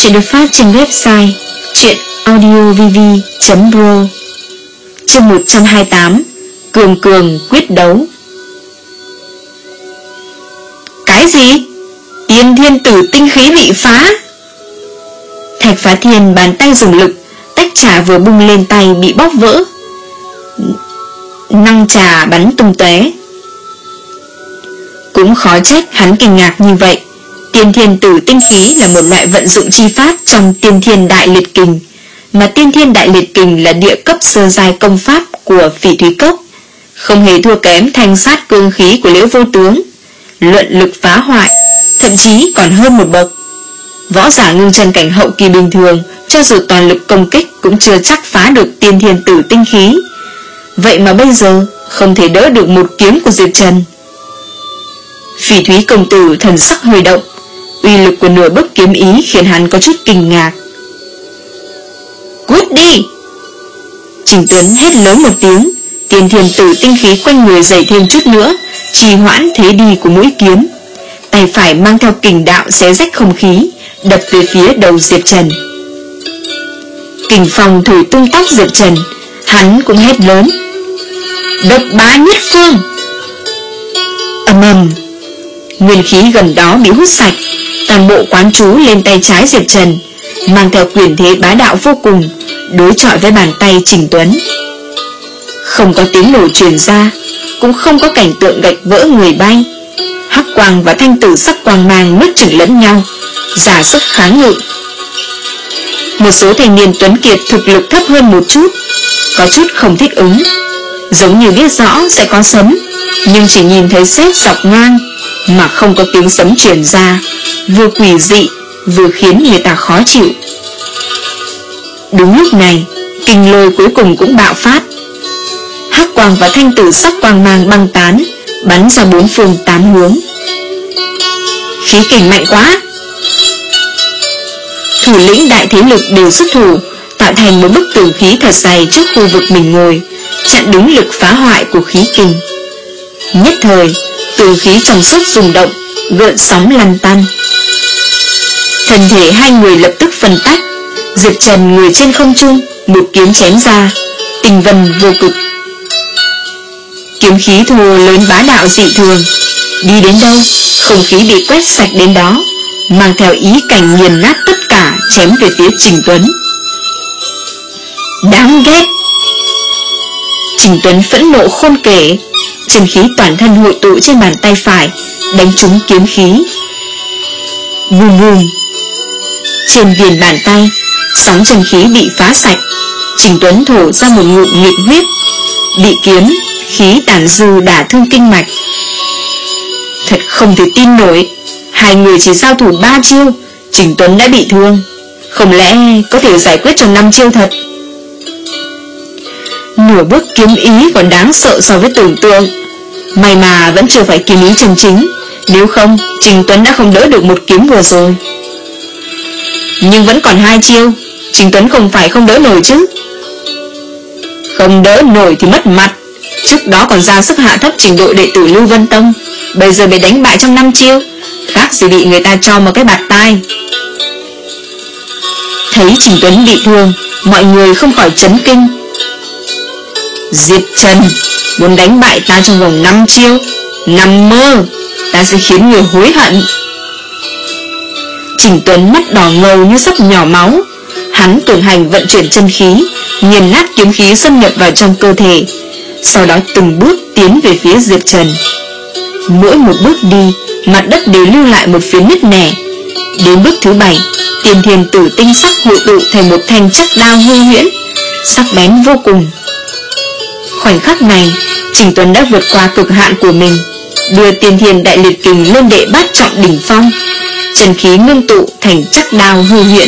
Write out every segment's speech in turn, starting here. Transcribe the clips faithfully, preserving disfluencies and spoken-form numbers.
Chuyện được phát trên website truyện audio v v chấm pro. Chương một trăm hai mươi tám. Cường cường quyết đấu. Cái gì? Tiên thiên tử tinh khí bị phá? Thạch Phá Thiên bàn tay dùng lực, tách trà vừa bung lên tay bị bóp vỡ, năng trà bắn tung tóe. Cũng khó trách hắn kinh ngạc như vậy. Tiên thiên tử tinh khí là một loại vận dụng chi pháp trong tiên thiên đại liệt kình, mà tiên thiên đại liệt kình là địa cấp sơ giai công pháp của Phỉ Thúy Cốc, không hề thua kém thanh sát cương khí của Liễu Vô Tướng. Luận lực phá hoại, thậm chí còn hơn một bậc. Võ giả ngưng chân cảnh hậu kỳ bình thường, cho dù toàn lực công kích cũng chưa chắc phá được tiên thiên tử tinh khí. Vậy mà bây giờ không thể đỡ được một kiếm của Diệp Trần. Phỉ Thúy công tử thần sắc hơi động, uy lực của nửa bước kiếm ý khiến hắn có chút kinh ngạc. Cút đi! Trình Tuấn hét lớn một tiếng, tiên thiên tử tinh khí quanh người dày thêm chút nữa, trì hoãn thế đi của mũi kiếm. Tay phải mang theo kình đạo xé rách không khí, đập về phía đầu Diệp Trần. Kình phong thổi tung tóc Diệp Trần, hắn cũng hét lớn: độc bá nhất phương! Ầm ầm, nguyên khí gần đó bị hút sạch, toàn bộ quán chú lên tay trái Diệp Trần, mang theo quyền thế bá đạo vô cùng, đối chọi với bàn tay Trình Tuấn. Không có tiếng nổ truyền ra, cũng không có cảnh tượng gạch vỡ người bay. Hắc quang và thanh tử sắc quang mang nuốt chửng lẫn nhau, giả sức kháng ngự. Một số thanh niên tuấn kiệt thực lực thấp hơn một chút, có chút không thích ứng, giống như biết rõ sẽ có sấm, nhưng chỉ nhìn thấy sét dọc ngang mà không có tiếng sấm truyền ra, vừa quỷ dị vừa khiến người ta khó chịu. Đúng lúc này, kình lôi cuối cùng cũng bạo phát. Hắc quang và thanh tử sắc quang mang băng tán, bắn ra bốn phương tám hướng. Khí kình mạnh quá! Thủ lĩnh đại thế lực đều xuất thủ, tạo thành một bức tường khí thật dày trước khu vực mình ngồi, chặn đứng lực phá hoại của khí kình. Nhất thời, tường khí trong suốt rung động, gợn sóng lăn tăn. Thân thể hai người lập tức phân tách. Diệp Trần người trên không trung, một kiếm chém ra, tình vân vô cực. Kiếm khí thô lớn bá đạo dị thường, đi đến đâu, không khí bị quét sạch đến đó, mang theo ý cảnh nghiền nát tất cả, chém về phía Trình Tuấn. Đáng ghét! Trình Tuấn phẫn nộ khôn kể, chân khí toàn thân hội tụ trên bàn tay phải, đánh trúng kiếm khí. Bùm bùm! Trên viền bàn tay, sóng chân khí bị phá sạch. Trình Tuấn thổ ra một ngụm nghịch huyết, bị kiếm khí tàn dư đả thương kinh mạch. Thật không thể tin nổi, hai người chỉ giao thủ ba chiêu, Trình Tuấn đã bị thương. Không lẽ có thể giải quyết trong năm chiêu thật? Nửa bước kiếm ý còn đáng sợ so với tưởng tượng. May mà vẫn chưa phải kiếm ý chân chính, nếu không Trình Tuấn đã không đỡ được một kiếm vừa rồi. Nhưng vẫn còn hai chiêu, Trình Tuấn không phải không đỡ nổi chứ? Không đỡ nổi thì mất mặt. Trước đó còn ra sức hạ thấp trình độ đệ tử Lưu Vân Tông, bây giờ bị đánh bại trong năm chiêu, khác gì bị người ta cho một cái bạt tai. Thấy Trình Tuấn bị thương, mọi người không khỏi chấn kinh. Diệp Trần muốn đánh bại ta trong vòng năm chiêu? Nằm mơ, ta sẽ khiến người hối hận. Trình Tuấn mắt đỏ ngầu như sắp nhỏ máu. Hắn tuần hành vận chuyển chân khí, nghiền nát kiếm khí xâm nhập vào trong cơ thể, sau đó từng bước tiến về phía Diệp Trần. Mỗi một bước đi, mặt đất đều lưu lại một phiến nứt nẻ. Đến bước thứ bảy, tiên thiên tử tinh sắc hội tụ thành một thanh chắc đao hư huyễn, sắc bén vô cùng. Khoảnh khắc này, Trình Tuấn đã vượt qua cực hạn của mình, đưa tiên thiên đại liệt kình lên đệ bát trọng đỉnh phong. Chân khí ngưng tụ thành chắc đao hư huyễn.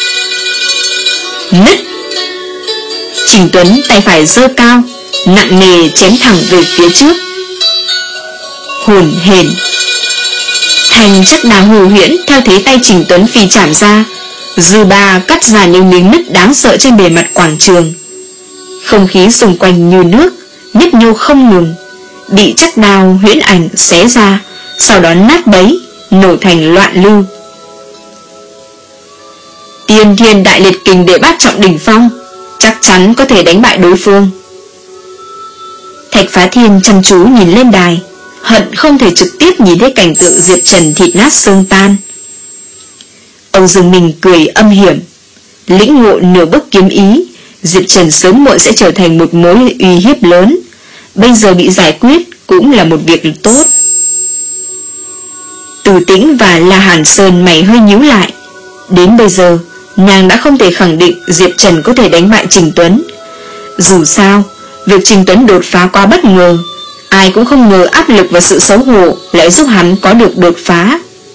Nứt! Trình Tuấn tay phải giơ cao, nặng nề chém thẳng về phía trước. Hồn hển! Thành chắc đao hư huyễn theo thế tay Trình Tuấn phi chạm ra, dư ba cắt ra những miếng nứt đáng sợ trên bề mặt quảng trường. Không khí xung quanh như nước, nhấp nhô không ngừng, bị chắc đao huyễn ảnh xé ra, sau đó nát bấy, nổ thành loạn lưu. Tiên Thiên Đại Liệt Kình Đệ Bát Trọng đỉnh phong, chắc chắn có thể đánh bại đối phương. Thạch Phá Thiên chăm chú nhìn lên đài, hận không thể trực tiếp nhìn thấy cảnh tượng Diệp Trần thịt nát xương tan. Âu Dương Minh cười âm hiểm, lĩnh ngộ nửa bước kiếm ý, Diệp Trần sớm muộn sẽ trở thành một mối uy hiếp lớn, bây giờ bị giải quyết cũng là một việc tốt. Từ Tĩnh và La Hàn Sơn mày hơi nhíu lại, đến bây giờ nàng đã không thể khẳng định Diệp Trần có thể đánh bại Trình Tuấn. Dù sao, việc Trình Tuấn đột phá quá bất ngờ, ai cũng không ngờ áp lực và sự xấu hổ lại giúp hắn có được đột phá.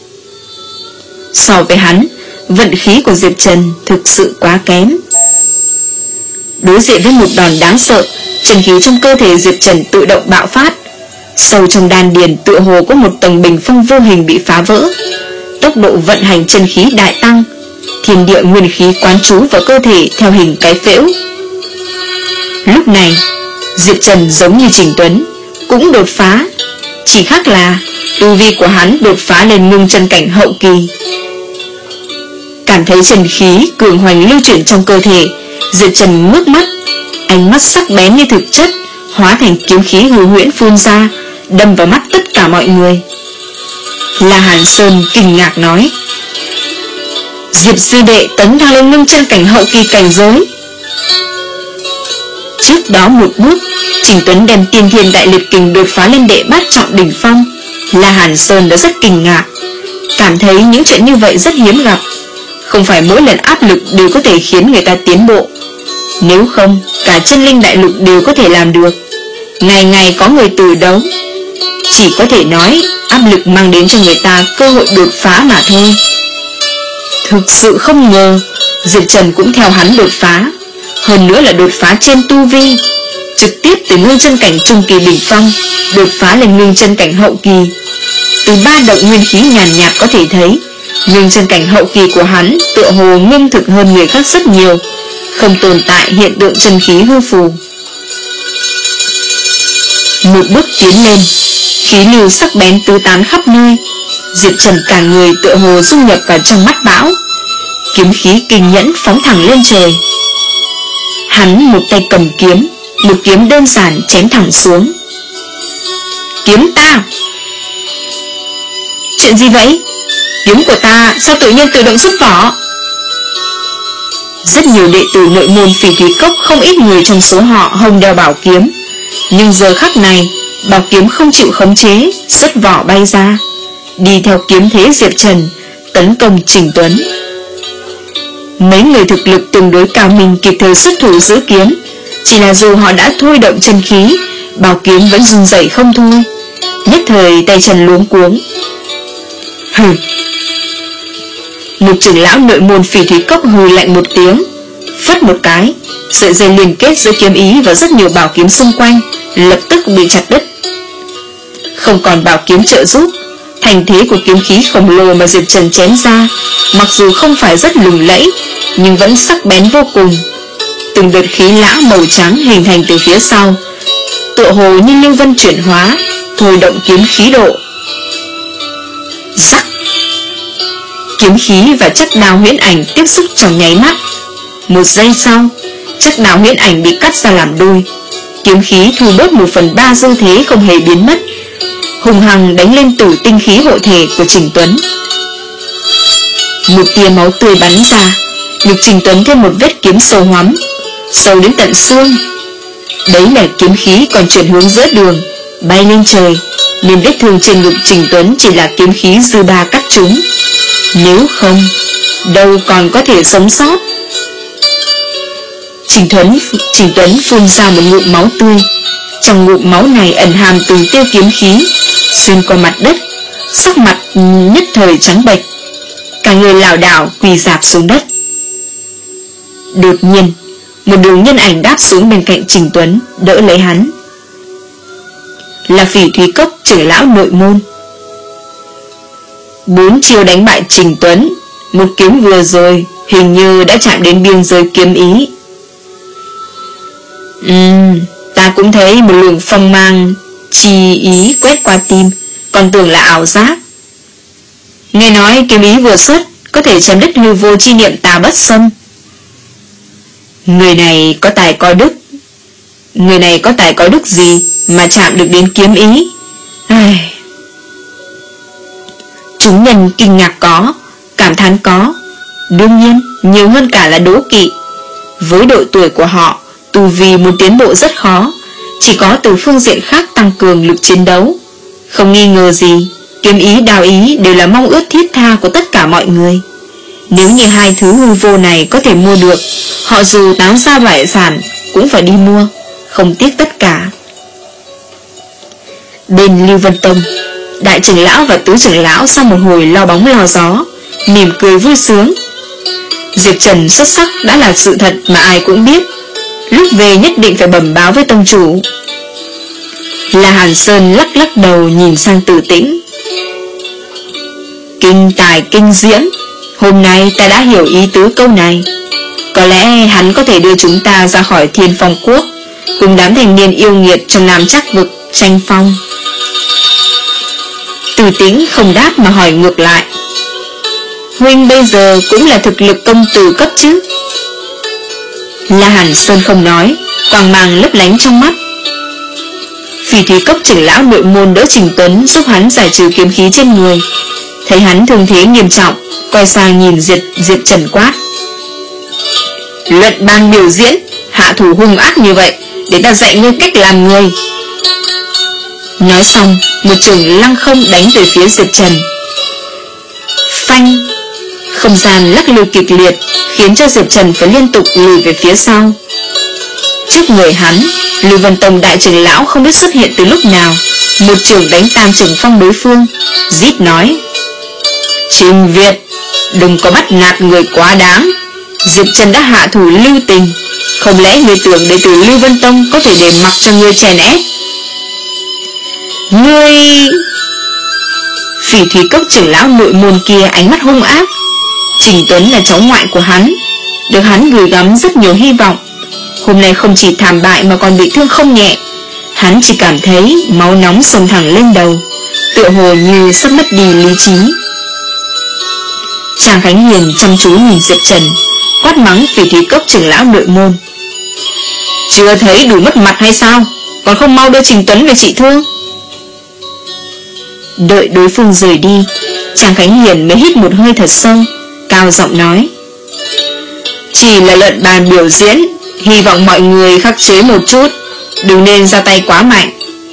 So với hắn, vận khí của Diệp Trần thực sự quá kém. Đối diện với một đòn đáng sợ, chân khí trong cơ thể Diệp Trần tự động bạo phát. Sâu trong đan điền tựa hồ có một tầng bình phong vô hình bị phá vỡ, tốc độ vận hành chân khí đại tăng, thiên địa nguyên khí quán trú vào cơ thể theo hình cái phễu. Lúc này, Diệp Trần giống như Trình Tuấn, cũng đột phá, chỉ khác là tu vi của hắn đột phá lên ngưng chân cảnh hậu kỳ. Cảm thấy chân khí cường hoành lưu chuyển trong cơ thể, Diệp Trần ngước mắt, ánh mắt sắc bén như thực chất, hóa thành kiếm khí hư huyễn phun ra, đâm vào mắt tất cả mọi người. La Hàn Sơn kinh ngạc nói: Diệp sư đệ tấn thăng lên ngưng chân cảnh hậu kỳ cảnh giới. Trước đó một bước, Trình Tuấn đem Tiên Thiên Đại Liệt Kình đột phá lên đệ bát trọng đỉnh phong, La Hàn Sơn đã rất kinh ngạc, cảm thấy những chuyện như vậy rất hiếm gặp. Không phải mỗi lần áp lực đều có thể khiến người ta tiến bộ, nếu không cả chân linh đại lục đều có thể làm được. Ngày ngày có người từ đấu, chỉ có thể nói áp lực mang đến cho người ta cơ hội đột phá mà thôi. Thực sự không ngờ Diệp Trần cũng theo hắn đột phá, hơn nữa là đột phá trên tu vi, trực tiếp từ ngưng chân cảnh trung kỳ đỉnh phong đột phá lên ngưng chân cảnh hậu kỳ. Từ ba động nguyên khí nhàn nhạt có thể thấy, ngưng chân cảnh hậu kỳ của hắn tựa hồ ngưng thực hơn người khác rất nhiều, không tồn tại hiện tượng chân khí hư phù. Một bước tiến lên, khí lưu sắc bén tứ tán khắp nơi, Diệp Trần cả người tựa hồ dung nhập vào trong mắt bão, kiếm khí kinh nhẫn phóng thẳng lên trời. Hắn một tay cầm kiếm, một kiếm đơn giản chém thẳng xuống. Kiếm ta! Chuyện gì vậy? Kiếm của ta sao tự nhiên tự động xuất vỏ? Rất nhiều đệ tử nội môn Phỉ Thúy Cốc, không ít người trong số họ hông đeo bảo kiếm, nhưng giờ khắc này bảo kiếm không chịu khống chế, xuất vỏ bay ra, đi theo kiếm thế Diệp Trần tấn công Trình Tuấn. Mấy người thực lực tương đối cao minh kịp thời xuất thủ giữ kiếm, chỉ là dù họ đã thôi động chân khí, bảo kiếm vẫn run rẩy không thôi, nhất thời tay chân luống cuống. Hừ. Một trưởng lão nội môn Phỉ Thúy Cốc hừ lạnh một tiếng, phất một cái, sợi dây liên kết giữa kiếm ý và rất nhiều bảo kiếm xung quanh lập tức bị chặt đứt. Không còn bảo kiếm trợ giúp, thành thế của kiếm khí khổng lồ mà Diệp Trần chém ra, mặc dù không phải rất lừng lẫy, nhưng vẫn sắc bén vô cùng. Từng đợt khí lã màu trắng hình thành từ phía sau, tựa hồ như lưu vân chuyển hóa, thôi động kiếm khí độ. Rắc! Kiếm khí và chất đao huyễn ảnh tiếp xúc trong nháy mắt. Một giây sau, chất đao huyễn ảnh bị cắt ra làm đôi, kiếm khí thu bớt một phần ba dư thế không hề biến mất, hùng hằng đánh lên tử tinh khí hộ thể của Trình Tuấn. Một tia máu tươi bắn ra, ngực Trình Tuấn thêm một vết kiếm sâu hoắm, sâu đến tận xương. Đấy là kiếm khí còn chuyển hướng giữa đường, bay lên trời, nên vết thương trên ngực Trình Tuấn chỉ là kiếm khí dư ba cắt trúng. Nếu không, đâu còn có thể sống sót. Trình Tuấn, Trình Tuấn phun ra một ngụm máu tươi, trong ngụm máu này ẩn hàm từng tia kiếm khí, xuyên qua mặt đất, sắc mặt nhất thời trắng bệch, cả người lảo đảo quỳ rạp xuống đất. Đột nhiên, một đường nhân ảnh đáp xuống bên cạnh Trình Tuấn, đỡ lấy hắn. Là Phỉ Thúy Cốc trưởng lão nội môn. Bốn chiêu đánh bại Trình Tuấn, một kiếm vừa rồi hình như đã chạm đến biên giới kiếm ý. Ừm, ta cũng thấy một luồng phong mang chi ý quét qua tim, còn tưởng là ảo giác. Nghe nói kiếm ý vừa xuất có thể chém đứt hư vô chi niệm tà bất xâm. Người này có tài có đức. Người này có tài có đức gì mà chạm được đến kiếm ý? Ai... Chúng nhân kinh ngạc có, cảm thán có, đương nhiên nhiều hơn cả là đố kỵ. Với độ tuổi của họ, tu vi muốn tiến bộ rất khó, chỉ có từ phương diện khác tăng cường lực chiến đấu. Không nghi ngờ gì, kiếm ý đao ý đều là mong ước thiết tha của tất cả mọi người. Nếu như hai thứ hư vô này có thể mua được, họ dù táng ra bại sản cũng phải đi mua, không tiếc tất cả. Bên Lưu Vân Tông, đại trưởng lão và tứ trưởng lão sau một hồi lo bóng lo gió, mỉm cười vui sướng. Diệp Trần xuất sắc đã là sự thật mà ai cũng biết, lúc về nhất định phải bẩm báo với tông chủ. La Hàn Sơn lắc lắc đầu nhìn sang Tử Tĩnh. Kinh tài kinh diễm, hôm nay ta đã hiểu ý tứ câu này. Có lẽ hắn có thể đưa chúng ta ra khỏi Thiên Phong Quốc, cùng đám thành niên yêu nghiệt trong Nam Trắc Vực tranh phong. Tử Tĩnh không đáp mà hỏi ngược lại. Huynh bây giờ cũng là thực lực công tử cấp chứ? La Hàn Sơn không nói, quang mang lấp lánh trong mắt. Phỉ Thúy Cốc trưởng lão nội môn đỡ Trình Tuấn giúp hắn giải trừ kiếm khí trên người. Thấy hắn thương thế nghiêm trọng, quay sang nhìn Diệp, Diệp Trần quát. Luận bàn biểu diễn, hạ thủ hung ác như vậy, để ta dạy ngươi cách làm người. Nói xong, một trường lăng không đánh về phía Diệp Trần. Phanh! Không gian lắc lư kịch liệt, khiến cho Diệp Trần phải liên tục lùi về phía sau. Trước người hắn, Lưu Vân Tông đại trưởng lão không biết xuất hiện từ lúc nào, một trường đánh tan trường phong đối phương, rít nói. Trình Việt, đừng có bắt nạt người quá đáng. Diệp Trần đã hạ thủ lưu tình, không lẽ người tưởng đệ tử Lưu Vân Tông có thể để mặc cho ngươi chèn ép? Ngươi... Phỉ Thúy Cốc trưởng lão nội môn kia ánh mắt hung ác. Trình Tuấn là cháu ngoại của hắn, được hắn gửi gắm rất nhiều hy vọng. Hôm nay không chỉ thảm bại mà còn bị thương không nhẹ. Hắn chỉ cảm thấy máu nóng xông thẳng lên đầu, tựa hồ như sắp mất đi lý trí. Trang Khánh Hiền chăm chú nhìn Diệp Trần, quát mắng Phỉ Thúy Cốc trưởng lão nội môn. Chưa thấy đủ mất mặt hay sao, còn không mau đưa Trình Tuấn về trị thương? Đợi đối phương rời đi, Trang Khánh Hiền mới hít một hơi thật sâu, cao giọng nói. Chỉ là luận bàn biểu diễn, hy vọng mọi người khắc chế một chút, đừng nên ra tay quá mạnh.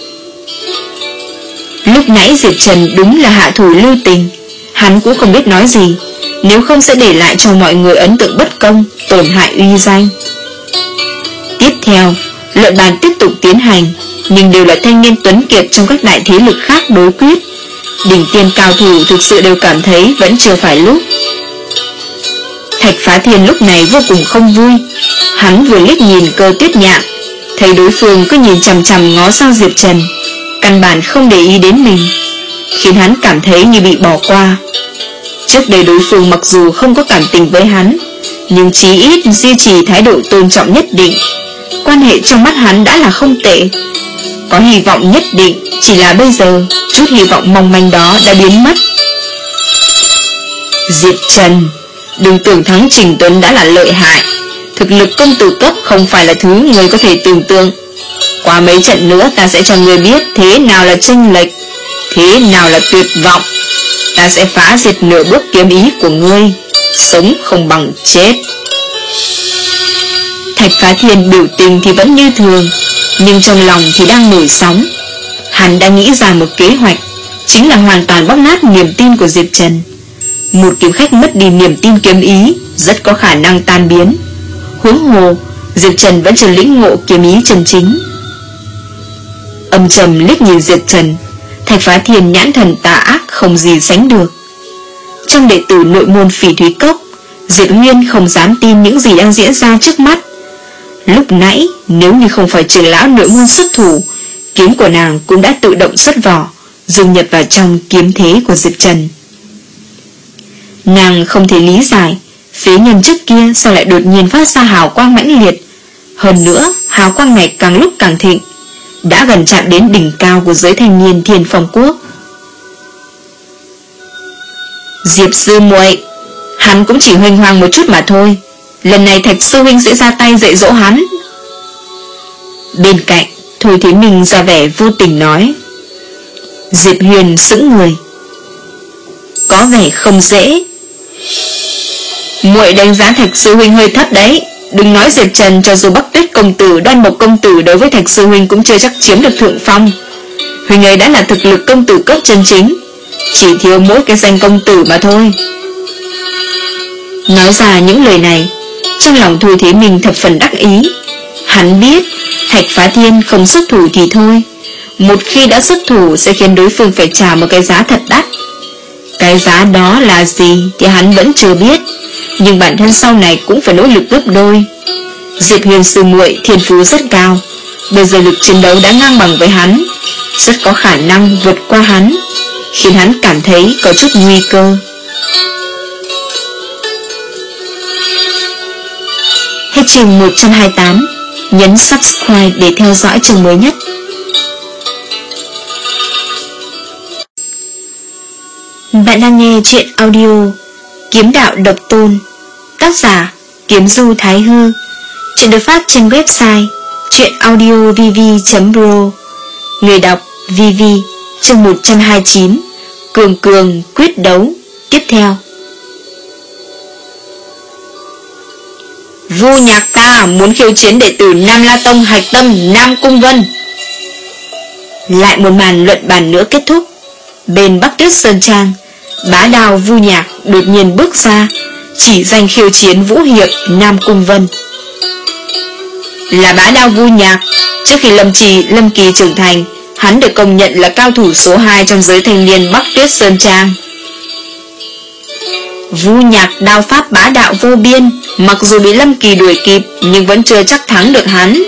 Lúc nãy Diệp Trần đúng là hạ thủ lưu tình, hắn cũng không biết nói gì, nếu không sẽ để lại cho mọi người ấn tượng bất công, tổn hại uy danh. Tiếp theo, luận bàn tiếp tục tiến hành, nhưng đều là thanh niên tuấn kiệt trong các đại thế lực khác đối quyết. Đỉnh tiên cao thủ thực sự đều cảm thấy vẫn chưa phải lúc. Thạch Phá Thiên lúc này vô cùng không vui. Hắn vừa liếc nhìn Cơ Tuyết Nhạn, thấy đối phương cứ nhìn chằm chằm ngó sang Diệp Trần, căn bản không để ý đến mình, khiến hắn cảm thấy như bị bỏ qua. Trước đây đối phương mặc dù không có cảm tình với hắn, nhưng chí ít duy trì thái độ tôn trọng nhất định. Quan hệ trong mắt hắn đã là không tệ. Có hy vọng nhất định, chỉ là bây giờ chút hy vọng mong manh đó đã biến mất. Diệp Trần, đừng tưởng thắng Trình Tuấn đã là lợi hại. Thực lực công tử cấp không phải là thứ người có thể tưởng tượng. Qua mấy trận nữa ta sẽ cho người biết thế nào là chênh lệch, thế nào là tuyệt vọng. Ta sẽ phá diệt nửa bước kiếm ý của ngươi, sống không bằng chết. Thạch Phá Thiên biểu tình thì vẫn như thường, nhưng trong lòng thì đang nổi sóng. Hắn đã nghĩ ra một kế hoạch, chính là hoàn toàn bóp nát niềm tin của Diệp Trần. Một kiếm khách mất đi niềm tin kiếm ý rất có khả năng tan biến. Huống hồ Diệp Trần vẫn chưa lĩnh ngộ kiếm ý chân chính. Âm trầm liếc nhìn Diệp Trần, Thạch Phá Thiên nhãn thần tà ác không gì sánh được. Trong đệ tử nội môn Phỉ Thúy Cốc, Diệp Nguyên không dám tin những gì đang diễn ra trước mắt. Lúc nãy nếu như không phải trưởng lão nội môn xuất thủ, kiếm của nàng cũng đã tự động xuất vỏ, dung nhập vào trong kiếm thế của Diệp Trần. Nàng không thể lý giải phế nhân trước kia sao lại đột nhiên phát ra hào quang mãnh liệt. Hơn nữa hào quang này càng lúc càng thịnh, đã gần chạm đến đỉnh cao của giới thanh niên Thiên Phong Quốc. Diệp sư muội, Hắn cũng chỉ huênh hoang một chút mà thôi. Lần này Thạch sư huynh sẽ ra tay dạy dỗ hắn. Bên cạnh Thôi Thế Minh ra vẻ vô tình nói. Diệp Huyền sững người. Có vẻ không dễ. Muội đánh giá Thạch sư huynh hơi thấp đấy. Đừng nói Diệp Trần, cho dù Bắc Tuyết công tử, Đoan Mộc công tử đối với Thạch sư huynh cũng chưa chắc chiếm được thượng phong. Huynh ấy đã là thực lực công tử cấp chân chính, chỉ thiếu mỗi cái danh công tử mà thôi. Nói ra những lời này, trong lòng Thôi Thế Minh thập phần đắc ý. Hắn biết Thạch Phá Thiên không xuất thủ thì thôi, một khi đã xuất thủ sẽ khiến đối phương phải trả một cái giá thật đắt. Cái giá đó là gì thì hắn vẫn chưa biết, nhưng bản thân sau này cũng phải nỗ lực gấp đôi. Diệp Huyền sư muội thiên phú rất cao, bây giờ lực chiến đấu đã ngang bằng với hắn, rất có khả năng vượt qua hắn, khiến hắn cảm thấy có chút nguy cơ. Hết chương một trăm hai mươi tám. Nhấn subscribe để theo dõi chương mới nhất. Bạn đang nghe chuyện audio Kiếm Đạo Độc Tôn, tác giả Kiếm Du Thái Hư. Chuyện được phát trên website chuyenaudiovv chấm pro. Người đọc Vivi. Chương một trăm hai mươi chín. Cường cường quyết đấu. Tiếp theo. Vu Nhạc ta muốn khiêu chiến đệ tử Nam La Tông hạch tâm Nam Cung Vân. Lại một màn luận bàn nữa kết thúc. Bên Bắc Tuyết Sơn Trang, bá đao Vu Nhạc đột nhiên bước ra, chỉ danh khiêu chiến Vũ Hiệp Nam Cung Vân. Là bá đao Vu Nhạc. Trước khi Lâm Trì Lâm Kỳ trưởng thành, hắn được công nhận là cao thủ số hai trong giới thanh niên Bắc Tuyết Sơn Trang. Vu Nhạc đao pháp bá đạo vô biên, mặc dù bị Lâm Kỳ đuổi kịp nhưng vẫn chưa chắc thắng được hắn.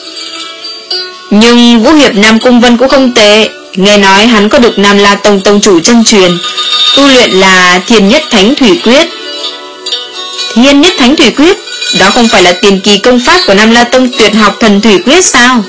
Nhưng Vũ Hiệp Nam Cung Vân cũng không tệ. Nghe nói hắn có được Nam La Tông tông chủ chân truyền, tu luyện là Thiên Nhất Thánh Thủy Quyết. Thiên Nhất Thánh Thủy Quyết? Đó không phải là tiền kỳ công pháp của Nam La Tông tuyệt học thần Thủy Quyết sao?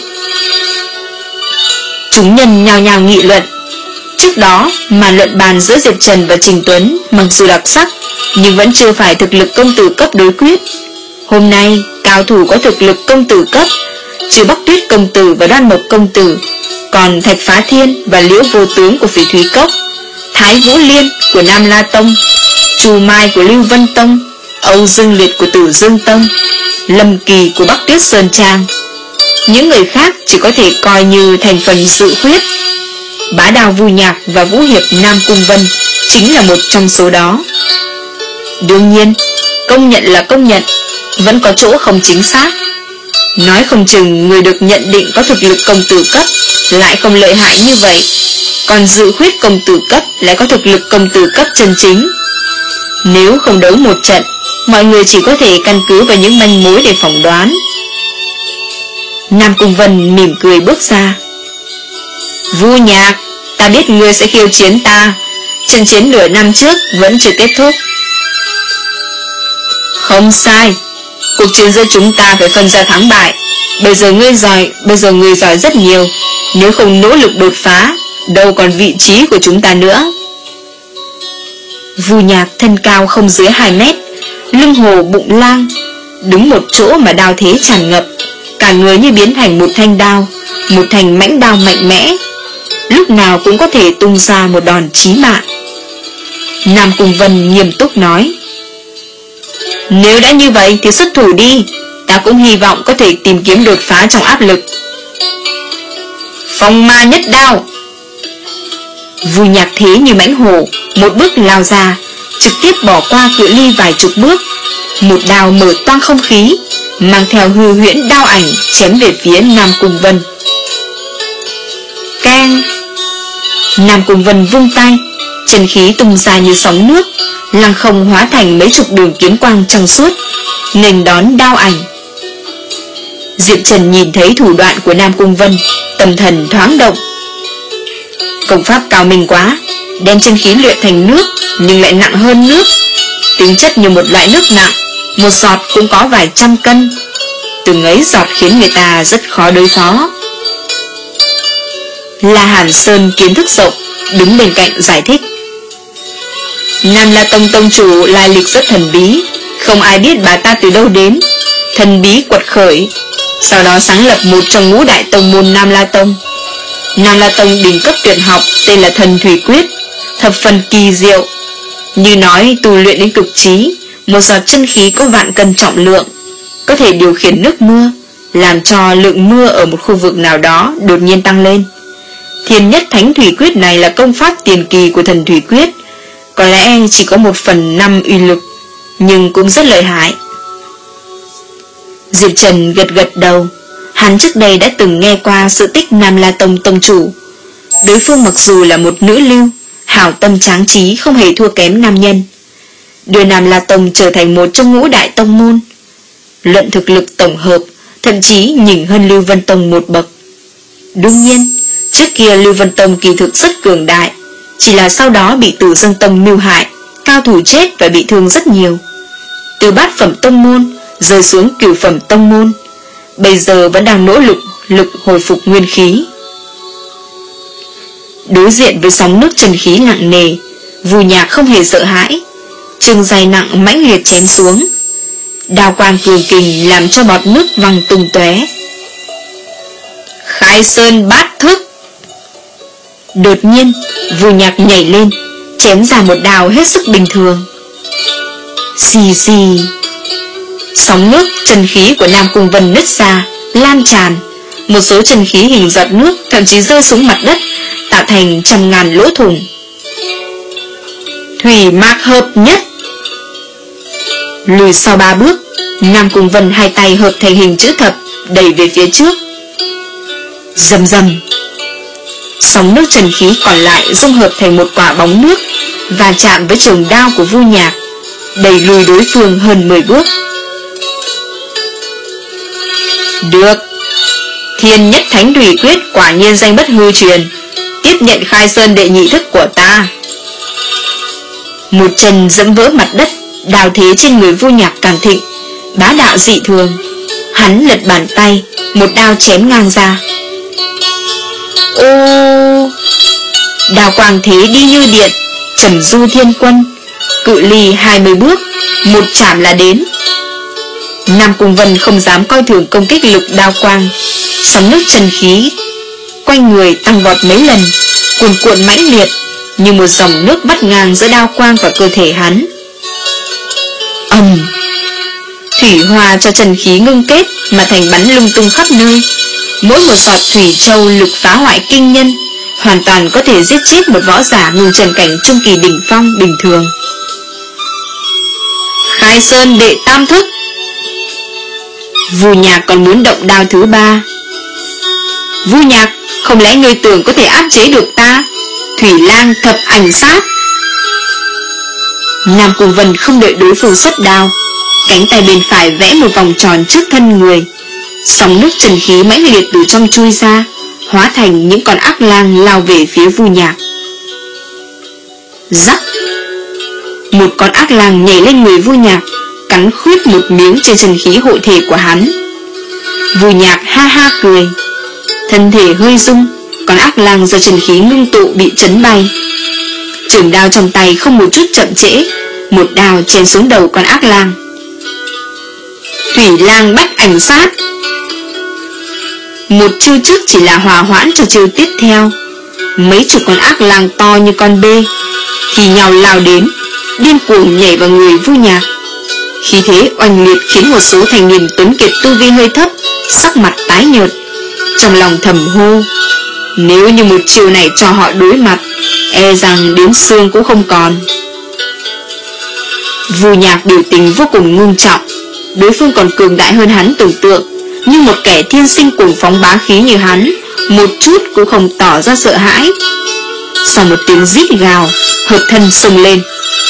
Chúng nhân nhao nhao nghị luận. Trước đó, màn luận bàn giữa Diệp Trần và Trình Tuấn mặc dù đặc sắc, nhưng vẫn chưa phải thực lực công tử cấp đối quyết. Hôm nay, cao thủ có thực lực công tử cấp, trừ Bắc Tuyết công tử và Đoan Mộc công tử, còn Thạch Phá Thiên và Liễu Vô Tướng của Phỉ Thúy Cốc, Thái Vũ Liên của Nam La Tông, Trù Mai của Lưu Vân Tông, Âu Dương Liệt của Tử Dương Tông, Lâm Kỳ của Bắc Tuyết Sơn Trang. Những người khác chỉ có thể coi như thành phần dự khuyết. Bá đao Vu Nhạc và Vũ Hiệp Nam Cung Vân chính là một trong số đó. Đương nhiên, công nhận là công nhận, vẫn có chỗ không chính xác. Nói không chừng người được nhận định có thực lực công tử cấp lại không lợi hại như vậy, còn dự khuyết công tử cấp lại có thực lực công tử cấp chân chính. Nếu không đấu một trận, mọi người chỉ có thể căn cứ vào những manh mối để phỏng đoán. Nam Cung Vân mỉm cười bước ra. Vu Nhạc, ta biết ngươi sẽ khiêu chiến ta. Trận chiến nửa năm trước vẫn chưa kết thúc. Không sai, cuộc chiến giữa chúng ta phải phân ra thắng bại. Bây giờ ngươi giỏi, bây giờ ngươi giỏi rất nhiều. Nếu không nỗ lực đột phá, đâu còn vị trí của chúng ta nữa. Vu Nhạc thân cao không dưới hai mét, lưng hồ bụng lang, đứng một chỗ mà đao thế tràn ngập, cả người như biến thành một thanh đao, một thanh mãnh đao mạnh mẽ, lúc nào cũng có thể tung ra một đòn chí mạng. Nam Cung Vân nghiêm túc nói. Nếu đã như vậy thì xuất thủ đi, ta cũng hy vọng có thể tìm kiếm đột phá trong áp lực. Phong ma nhất đao. Vu Nhạc thế như mãnh hổ, một bước lao ra, trực tiếp bỏ qua cự ly vài chục bước, một đao mở toang không khí, mang theo hư huyễn đao ảnh chém về phía Nam Cung Vân. Keng. Nam Cung Vân vung tay, chân khí tung ra như sóng nước, lăng không hóa thành mấy chục đường kiếm quang trong suốt, nghênh đón đao ảnh. Diệp Trần nhìn thấy thủ đoạn của Nam Cung Vân, tâm thần thoáng động. Công pháp cao minh quá, đem chân khí luyện thành nước nhưng lại nặng hơn nước, tính chất như một loại nước nặng, một giọt cũng có vài trăm cân. Từng ấy giọt khiến người ta rất khó đối phó. La Hàn Sơn kiến thức rộng, đứng bên cạnh giải thích. Nam La Tông tông chủ lai lịch rất thần bí, không ai biết bà ta từ đâu đến, thần bí quật khởi, sau đó sáng lập một trong ngũ đại tông môn Nam La Tông. Nam La Tông đỉnh cấp tuyệt học tên là Thần Thủy Quyết, thập phần kỳ diệu. Như nói tu luyện đến cực trí, một giọt chân khí có vạn cân trọng lượng, có thể điều khiển nước mưa, làm cho lượng mưa ở một khu vực nào đó đột nhiên tăng lên. Thiên nhất Thánh Thủy Quyết này là công pháp tiền kỳ của Thần Thủy Quyết, có lẽ chỉ có một phần năm uy lực, nhưng cũng rất lợi hại. Diệp Trần gật gật đầu. Hắn trước đây đã từng nghe qua sự tích Nam La Tông tông chủ. Đối phương mặc dù là một nữ lưu, hảo tâm tráng trí, không hề thua kém nam nhân, đưa Nam La Tông trở thành một trong ngũ đại tông môn. Luận thực lực tổng hợp, thậm chí nhỉnh hơn Lưu Vân Tông một bậc. Đương nhiên, trước kia Lưu Vân Tông kỳ thực rất cường đại, chỉ là sau đó bị Tử Dương Tông mưu hại, cao thủ chết và bị thương rất nhiều. Từ bát phẩm tông môn rơi xuống cửu phẩm tông môn, bây giờ vẫn đang nỗ lực lực hồi phục nguyên khí. Đối diện với sóng nước trần khí nặng nề, Vù Nhạc không hề sợ hãi, trường dài nặng mãnh liệt chém xuống, đao quang cường kình làm cho bọt nước văng tung tóe. Khai Sơn Bát Thức. Đột nhiên, Vù Nhạc nhảy lên, chém ra một đao hết sức bình thường. Xì xì. Sóng nước chân khí của Nam Cung Vân nứt ra, lan tràn, một số chân khí hình giọt nước thậm chí rơi xuống mặt đất, tạo thành trăm ngàn lỗ thủng. Thủy mạc hợp nhất. Lùi sau ba bước, Nam Cung Vân hai tay hợp thành hình chữ thập, đẩy về phía trước. Rầm rầm. Sóng nước trần khí còn lại dung hợp thành một quả bóng nước và chạm với trường đao của Vu Nhạc, đẩy lùi đối phương hơn mười bước. Được, Thiên nhất Thánh Thủy Quyết quả nhiên danh bất hư truyền, tiếp nhận Khai Sơn đệ nhị thức của ta. Một chân dẫm vỡ mặt đất, đào thế trên người Vu Nhạc càng thịnh, bá đạo dị thường. Hắn lật bàn tay, một đao chém ngang ra. Ô! Đao quang thế đi như điện, trầm du thiên quân, cự ly hai mươi bước, một chạm là đến. Nam Cung Vân không dám coi thường công kích lực đao quang, sóng nước trần khí quanh người tăng vọt mấy lần, cuồn cuộn mãnh liệt, như một dòng nước vắt ngang giữa đao quang và cơ thể hắn. Ầm! Thủy hòa cho trần khí ngưng kết mà thành bắn lung tung khắp nơi. Mỗi một giọt thủy châu lực phá hoại kinh nhân, hoàn toàn có thể giết chết một võ giả ngưng trần cảnh trung kỳ đỉnh phong bình thường. Khai Sơn đệ tam thức. Vu Nhạc còn muốn động đao thứ ba. Vu Nhạc, không lẽ ngươi tưởng có thể áp chế được ta? Thủy Lang thập ảnh sát. Nam Cung Vân không đợi đối phương xuất đao, cánh tay bên phải vẽ một vòng tròn trước thân người, sóng nước trần khí mãnh liệt từ trong chui ra, hóa thành những con ác lang lao về phía Vu Nhạc. Rắc! Một con ác lang nhảy lên người Vu Nhạc, cắn khuyết một miếng trên trần khí hội thể của hắn. Vu Nhạc ha ha cười, thân thể hơi rung, con ác lang do trần khí ngưng tụ bị chấn bay. Trường đao trong tay không một chút chậm trễ, một đao chém xuống đầu con ác lang. Thủy Lang bách ảnh sát. Một chiêu trước chỉ là hòa hoãn cho chiêu tiếp theo. Mấy chục con ác lang to như con bê thì nhau lao đến, điên cuồng nhảy vào người Vu Nhạc. Khí thế oanh liệt khiến một số thành niên tuấn kiệt tu vi hơi thấp sắc mặt tái nhợt, trong lòng thầm hô, nếu như một chiêu này cho họ đối mặt, e rằng đến xương cũng không còn. Vu Nhạc biểu tình vô cùng ngưng trọng. Đối phương còn cường đại hơn hắn tưởng tượng, nhưng một kẻ thiên sinh cuồng phóng bá khí như hắn, một chút cũng không tỏ ra sợ hãi. Sau một tiếng rít gào, hợp thân xông lên.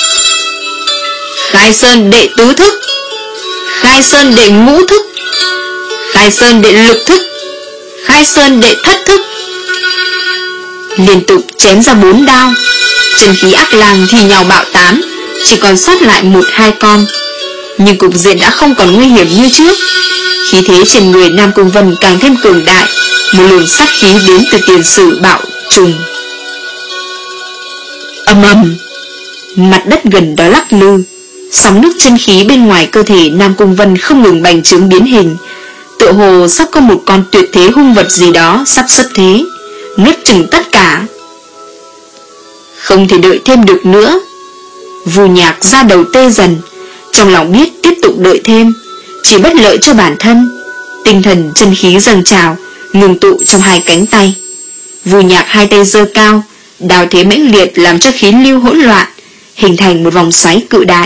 Khai Sơn đệ tứ thức, Khai Sơn đệ ngũ thức, Khai Sơn đệ lục thức, Khai Sơn đệ thất thức. Liên tục chém ra bốn đao, chân khí ác lang thì nhào bạo tán, chỉ còn sót lại một hai con. Nhưng cục diện đã không còn nguy hiểm như trước. Khí thế trên người Nam Cung Vân càng thêm cường đại, một luồng sát khí đến từ tiền sử bạo trùng. Ầm ầm. Mặt đất gần đó lắc lư, sóng nước chân khí bên ngoài cơ thể Nam Cung Vân không ngừng bành trướng biến hình, tựa hồ sắp có một con tuyệt thế hung vật gì đó sắp xuất thế, nuốt chửng tất cả. Không thể đợi thêm được nữa. Vù Nhạc ra đầu tê dần, trong lòng biết tiếp tục đợi thêm chỉ bất lợi cho bản thân. Tinh thần chân khí dâng trào, ngừng tụ trong hai cánh tay. Vù Nhạc hai tay giơ cao, đao thế mãnh liệt làm cho khí lưu hỗn loạn, hình thành một vòng xoáy cự đại.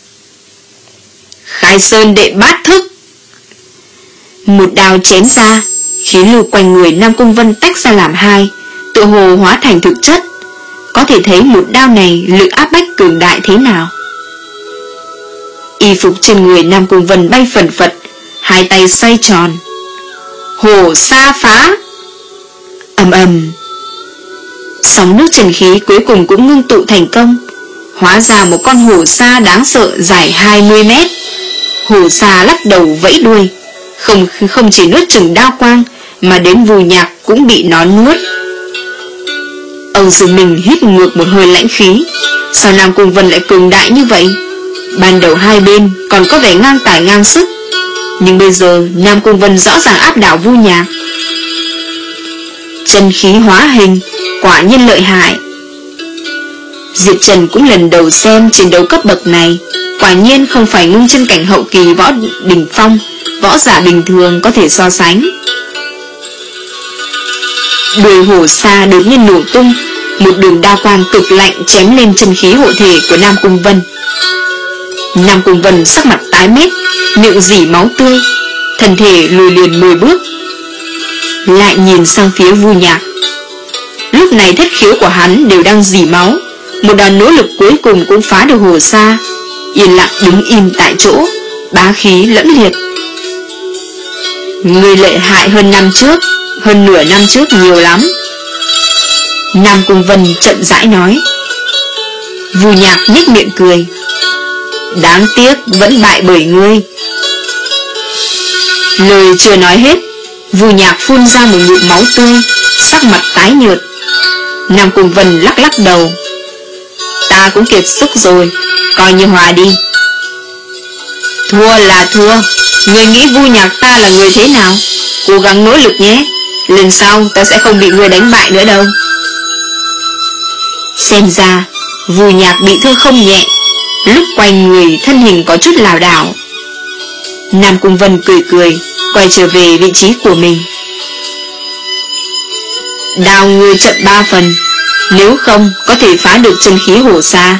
Khai Sơn đệ bát thức. Một đao chém ra, khí lưu quanh người Nam Cung Vân tách ra làm hai, tựa hồ hóa thành thực chất. Có thể thấy một đao này lực áp bách cường đại thế nào. Y phục trên người Nam Cung Vân bay phần phật, hai tay xoay tròn. Hổ sa phá. Ầm ầm. Sóng nước trần khí cuối cùng cũng ngưng tụ thành công, hóa ra một con hổ sa đáng sợ dài hai mươi mét. Hổ sa lắc đầu vẫy đuôi, không không chỉ nuốt chửng đao quang, mà đến Vù Nhạc cũng bị nó nuốt. Âu Dương Minh hít ngược một hơi lãnh khí. Sao Nam Cung Vân lại cường đại như vậy? Ban đầu hai bên còn có vẻ ngang tài ngang sức, nhưng bây giờ Nam Cung Vân rõ ràng áp đảo Vù Nhạc. Chân khí hóa hình, quả nhiên lợi hại. Diệp Trần cũng lần đầu xem chiến đấu cấp bậc này, quả nhiên không phải ngưng chân cảnh hậu kỳ võ đỉnh phong, võ giả bình thường có thể so sánh. Đuôi hổ sa đột nhiên nổ tung, một đường đao quang cực lạnh chém lên chân khí hộ thể của Nam Cung Vân. Nam Cung Vân sắc mặt tái mét, miệng rỉ máu tươi, thân thể lùi liền mười bước. Lại nhìn sang phía Vù Nhạc. Lúc này thất khiếu của hắn đều đang rỉ máu, một đòn nỗ lực cuối cùng cũng phá được hổ sa, yên lặng đứng im tại chỗ, bá khí lẫm liệt. Người lợi hại hơn năm trước, hơn nửa năm trước nhiều lắm. Nam Cung Vân chậm rãi nói. Vù Nhạc nhếch miệng cười. Đáng tiếc vẫn bại bởi ngươi. Lời chưa nói hết, Vù Nhạc phun ra một ngụm máu tươi, sắc mặt tái nhợt. Nam Cung Vân lắc lắc đầu. Ta cũng kiệt sức rồi, coi như hòa đi. Thua là thua, ngươi nghĩ Vù Nhạc ta là người thế nào? Cố gắng nỗ lực nhé, lần sau ta sẽ không bị ngươi đánh bại nữa đâu. Xem ra Vù Nhạc bị thương không nhẹ, lúc quay người thân hình có chút lảo đảo. Nam Cung Vân cười cười, quay trở về vị trí của mình. Đao ngươi chậm ba phần, nếu không có thể phá được chân khí hổ sa.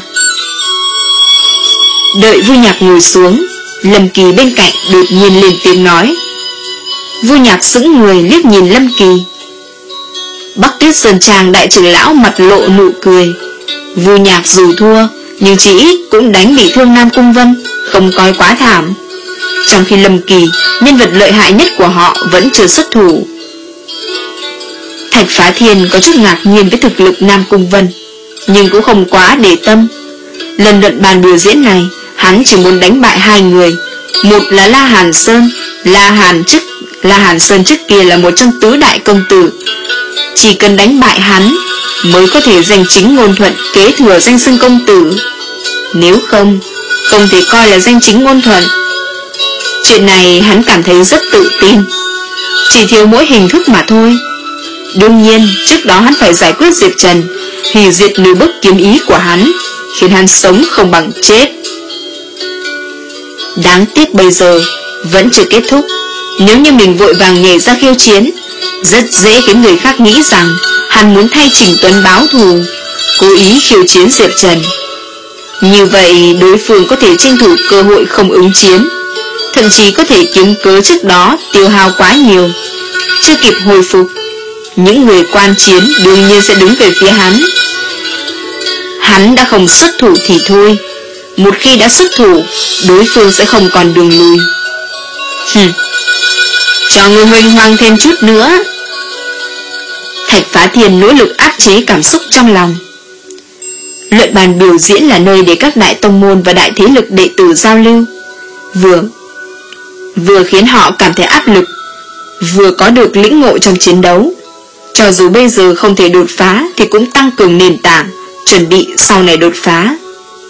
Đợi Vù Nhạc ngồi xuống, Lâm Kỳ bên cạnh đột nhiên lên tiếng nói. Vù Nhạc sững người liếc nhìn Lâm Kỳ. Bắc Tuyết Sơn Trang đại trưởng lão mặt lộ nụ cười. Vù Nhạc dù thua, nhưng chỉ ít cũng đánh bị thương Nam Cung Vân, không coi quá thảm. Trong khi Lâm Kỳ, nhân vật lợi hại nhất của họ, vẫn chưa xuất thủ. Thạch Phá Thiên có chút ngạc nhiên với thực lực Nam Cung Vân, nhưng cũng không quá để tâm. Lần luận bàn biểu diễn này, hắn chỉ muốn đánh bại hai người. Một là La Hàn Sơn. La Hàn trước La Hàn Sơn trước kia là một trong tứ đại công tử. Chỉ cần đánh bại hắn mới có thể giành chính ngôn thuận kế thừa danh xưng công tử. Nếu không, không thể coi là danh chính ngôn thuận. Chuyện này hắn cảm thấy rất tự tin, chỉ thiếu mỗi hình thức mà thôi. Đương nhiên, trước đó hắn phải giải quyết Diệp Trần, hủy diệt lùi bức kiếm ý của hắn, khiến hắn sống không bằng chết. Đáng tiếc bây giờ vẫn chưa kết thúc. Nếu như mình vội vàng nhảy ra khiêu chiến, rất dễ khiến người khác nghĩ rằng hắn muốn thay Trình Tuấn báo thù, cố ý khiêu chiến Diệp Trần. Như vậy đối phương có thể tranh thủ cơ hội không ứng chiến, thậm chí có thể kiếm cớ trước đó tiêu hao quá nhiều, chưa kịp hồi phục. Những người quan chiến đương nhiên sẽ đứng về phía hắn. Hắn đã không xuất thủ thì thôi, một khi đã xuất thủ, đối phương sẽ không còn đường lui. Hừm, cho người huênh hoang thêm chút nữa. Thạch Phá Thiên nỗ lực áp chế cảm xúc trong lòng. Luận bàn biểu diễn là nơi để các đại tông môn và đại thế lực đệ tử giao lưu, vừa vừa khiến họ cảm thấy áp lực, vừa có được lĩnh ngộ trong chiến đấu. Cho dù bây giờ không thể đột phá thì cũng tăng cường nền tảng, chuẩn bị sau này đột phá.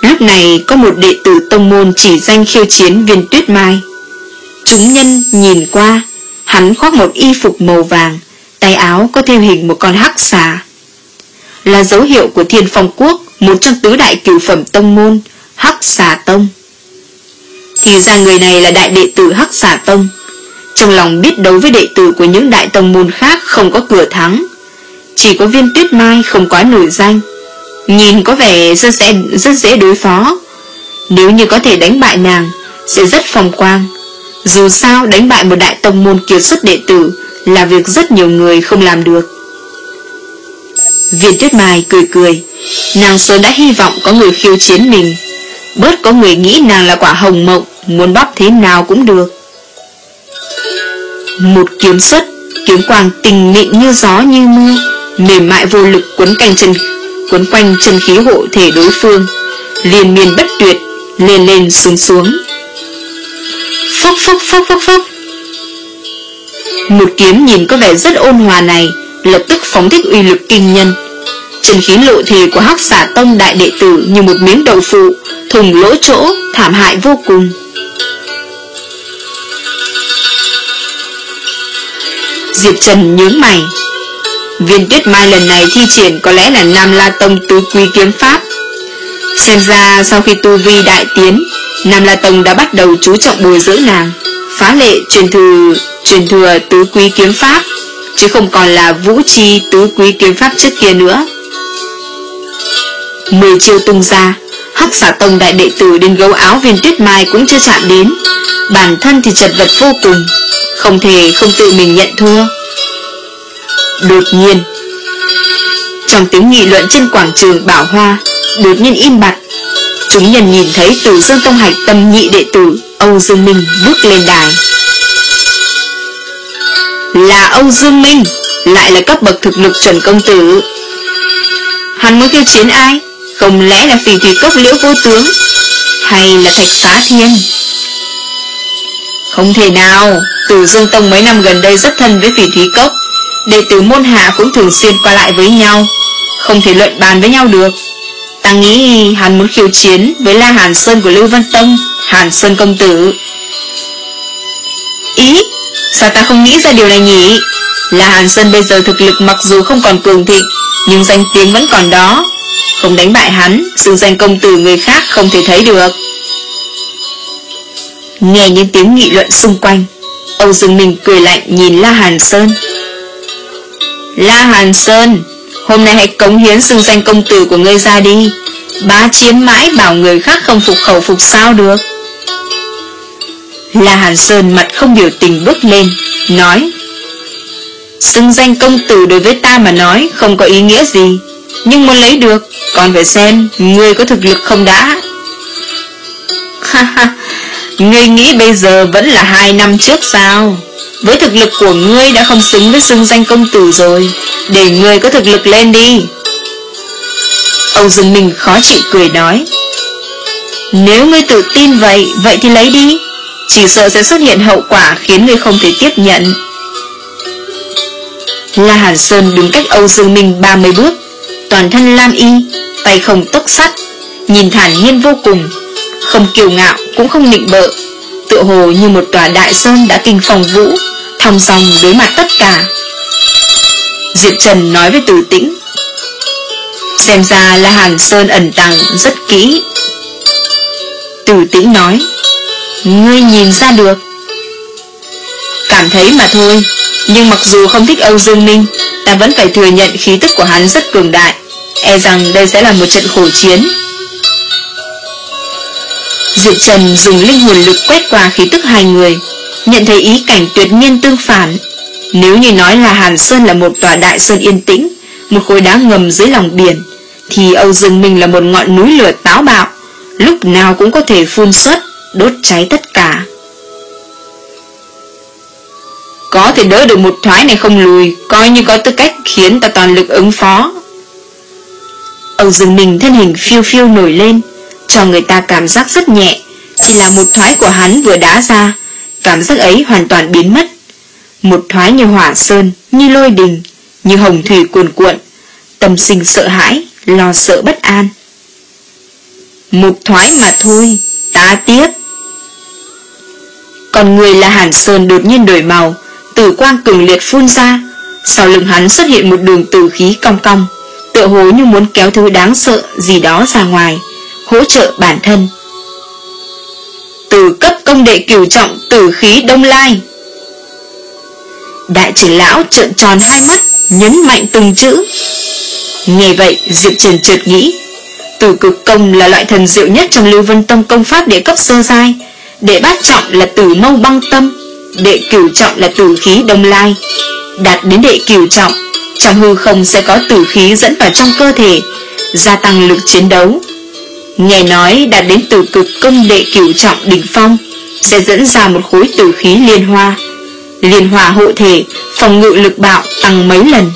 Lúc này có một đệ tử tông môn chỉ danh khiêu chiến Viên Tuyết Mai. Chúng nhân nhìn qua, hắn khoác một y phục màu vàng, tay áo có thêu hình một con hắc xà, là dấu hiệu của Thiên Phong Quốc, một trong tứ đại cửu phẩm tông môn, Hắc Xà Tông. Thì ra người này là đại đệ tử Hắc Xà Tông. Trong lòng biết đấu với đệ tử của những đại tông môn khác không có cửa thắng, chỉ có Viên Tuyết Mai không quá nổi danh, nhìn có vẻ rất, sẽ, rất dễ đối phó. Nếu như có thể đánh bại nàng sẽ rất phong quang. Dù sao đánh bại một đại tông môn kiệt xuất đệ tử là việc rất nhiều người không làm được. Viên Tuyết Mai cười cười, nàng sớm đã hy vọng có người khiêu chiến mình, bớt có người nghĩ nàng là quả hồng mộng, muốn bóp thế nào cũng được. Một kiếm xuất, kiếm quang tình mịn như gió như mưa, mềm mại vô lực quấn quanh chân quấn quanh chân khí hộ thể đối phương, liên miên bất tuyệt, lên lên xuống xuống. Phốc phốc phốc phốc phốc. Một kiếm nhìn có vẻ rất ôn hòa này lập tức phóng thích uy lực kinh nhân. Chân khí lộ thể của Hắc Xà Tông đại đệ tử như một miếng đậu phụ, thùng lỗ chỗ, thảm hại vô cùng. Diệp Trần nhướng mày. Viên Tuyết Mai lần này thi triển có lẽ là Nam La Tông tứ quý kiếm pháp. Xem ra sau khi tu vi đại tiến, Nam La Tông đã bắt đầu chú trọng bồi dưỡng nàng, phá lệ truyền thừa truyền thừa tứ quý kiếm pháp, chứ không còn là vũ chi tứ quý kiếm pháp trước kia nữa. Mười chiêu tung ra, Hắc Xà Tông đại đệ tử đến gấu áo Viên Tuyết Mai cũng chưa chạm đến, bản thân thì chật vật vô cùng, không thể không tự mình nhận thua. Đột nhiên, trong tiếng nghị luận trên quảng trường Bảo Hoa đột nhiên im bặt. Chúng nhân nhìn thấy Tử Dương Tông hạch tâm nhị đệ tử Âu Dương Minh bước lên đài. Là Âu Dương Minh, lại là cấp bậc thực lực chuẩn công tử. Hắn muốn khiêu chiến ai? Không lẽ là Phỉ Thủy Cốc Liễu Vô Tướng, hay là Thạch Phá Thiên? Không thể nào, Tử Dương Tông mấy năm gần đây rất thân với Phỉ Thủy Cốc, đệ tử môn hạ cũng thường xuyên qua lại với nhau, không thể luận bàn với nhau được. Ta nghĩ hắn muốn khiêu chiến với La Hàn Sơn của Lưu Vân Tông, Hàn Sơn công tử. Ý, sao ta không nghĩ ra điều này nhỉ? La Hàn Sơn bây giờ thực lực mặc dù không còn cường thịnh, nhưng danh tiếng vẫn còn đó. Không đánh bại hắn, xưng danh công tử người khác không thể thấy được. Nghe những tiếng nghị luận xung quanh, Âu Dương Minh cười lạnh nhìn La Hàn Sơn. La Hàn Sơn, hôm nay hãy cống hiến xưng danh công tử của ngươi ra đi. Bá chiếm mãi bảo người khác không phục khẩu phục sao được. La Hàn Sơn mặt không biểu tình bước lên, nói: xưng danh công tử đối với ta mà nói không có ý nghĩa gì, nhưng muốn lấy được còn phải xem ngươi có thực lực không đã. Ha ha, ngươi nghĩ bây giờ vẫn là hai năm trước sao? Với thực lực của ngươi đã không xứng với xưng danh công tử rồi, để ngươi có thực lực lên đi. Âu Dương Minh khó chịu cười nói: nếu ngươi tự tin vậy, vậy thì lấy đi, chỉ sợ sẽ xuất hiện hậu quả khiến ngươi không thể tiếp nhận. La Hàn Sơn đứng cách Âu Dương Minh ba mươi bước, toàn thân lam y, tay không tấc sắt, nhìn thản nhiên vô cùng, không kiêu ngạo cũng không nịnh bợ, tựa hồ như một tòa đại sơn đã kinh phong vũ, thong dong đối mặt tất cả. Diệp Trần nói với Từ Tĩnh: xem ra La Hàn Sơn ẩn tàng rất kỹ. Từ Tĩnh nói: ngươi nhìn ra được? Cảm thấy mà thôi, nhưng mặc dù không thích Âu Dương Minh, ta vẫn phải thừa nhận khí tức của hắn rất cường đại, e rằng đây sẽ là một trận khổ chiến. Diệp Trần dùng linh hồn lực quét qua khí tức hai người, nhận thấy ý cảnh tuyệt nhiên tương phản. Nếu như nói là Hàn Sơn là một tòa đại sơn yên tĩnh, một khối đá ngầm dưới lòng biển, thì Âu Dương Minh là một ngọn núi lửa táo bạo, lúc nào cũng có thể phun xuất, đốt cháy tất cả. Có thể đỡ được một thoái này không lùi, coi như có tư cách khiến ta toàn lực ứng phó. Âu Dương Minh thân hình phiêu phiêu nổi lên, cho người ta cảm giác rất nhẹ. Chỉ là một thoái của hắn vừa đá ra, cảm giác ấy hoàn toàn biến mất. Một thoái như hỏa sơn, như lôi đình, như hồng thủy cuồn cuộn, tâm sinh sợ hãi, lo sợ bất an. Một thoái mà thôi, ta tiếp. Còn người là Hàn Sơn đột nhiên đổi màu, tử quang cường liệt phun ra. Sau lưng hắn xuất hiện một đường tử khí cong cong, tựa hồ như muốn kéo thứ đáng sợ gì đó ra ngoài, hỗ trợ bản thân. Tử cấp công đệ cửu trọng tử khí Đông Lai. Đại trưởng lão trợn tròn hai mắt, nhấn mạnh từng chữ. Nghe vậy, Diệp Trần chợt nghĩ, tử cực công là loại thần diệu nhất trong Lưu Vân Tông công pháp đệ cấp sơ giai, đệ bát trọng là tử mâu băng tâm, đệ cửu trọng là tử khí Đông Lai. Đạt đến đệ cửu trọng, trong hư không sẽ có tử khí dẫn vào trong cơ thể, gia tăng lực chiến đấu. Nghe nói đạt đến tử cực công đệ cửu trọng đỉnh phong, sẽ dẫn ra một khối tử khí liên hoa. Liên hoa hộ thể, phòng ngự lực bạo tăng mấy lần.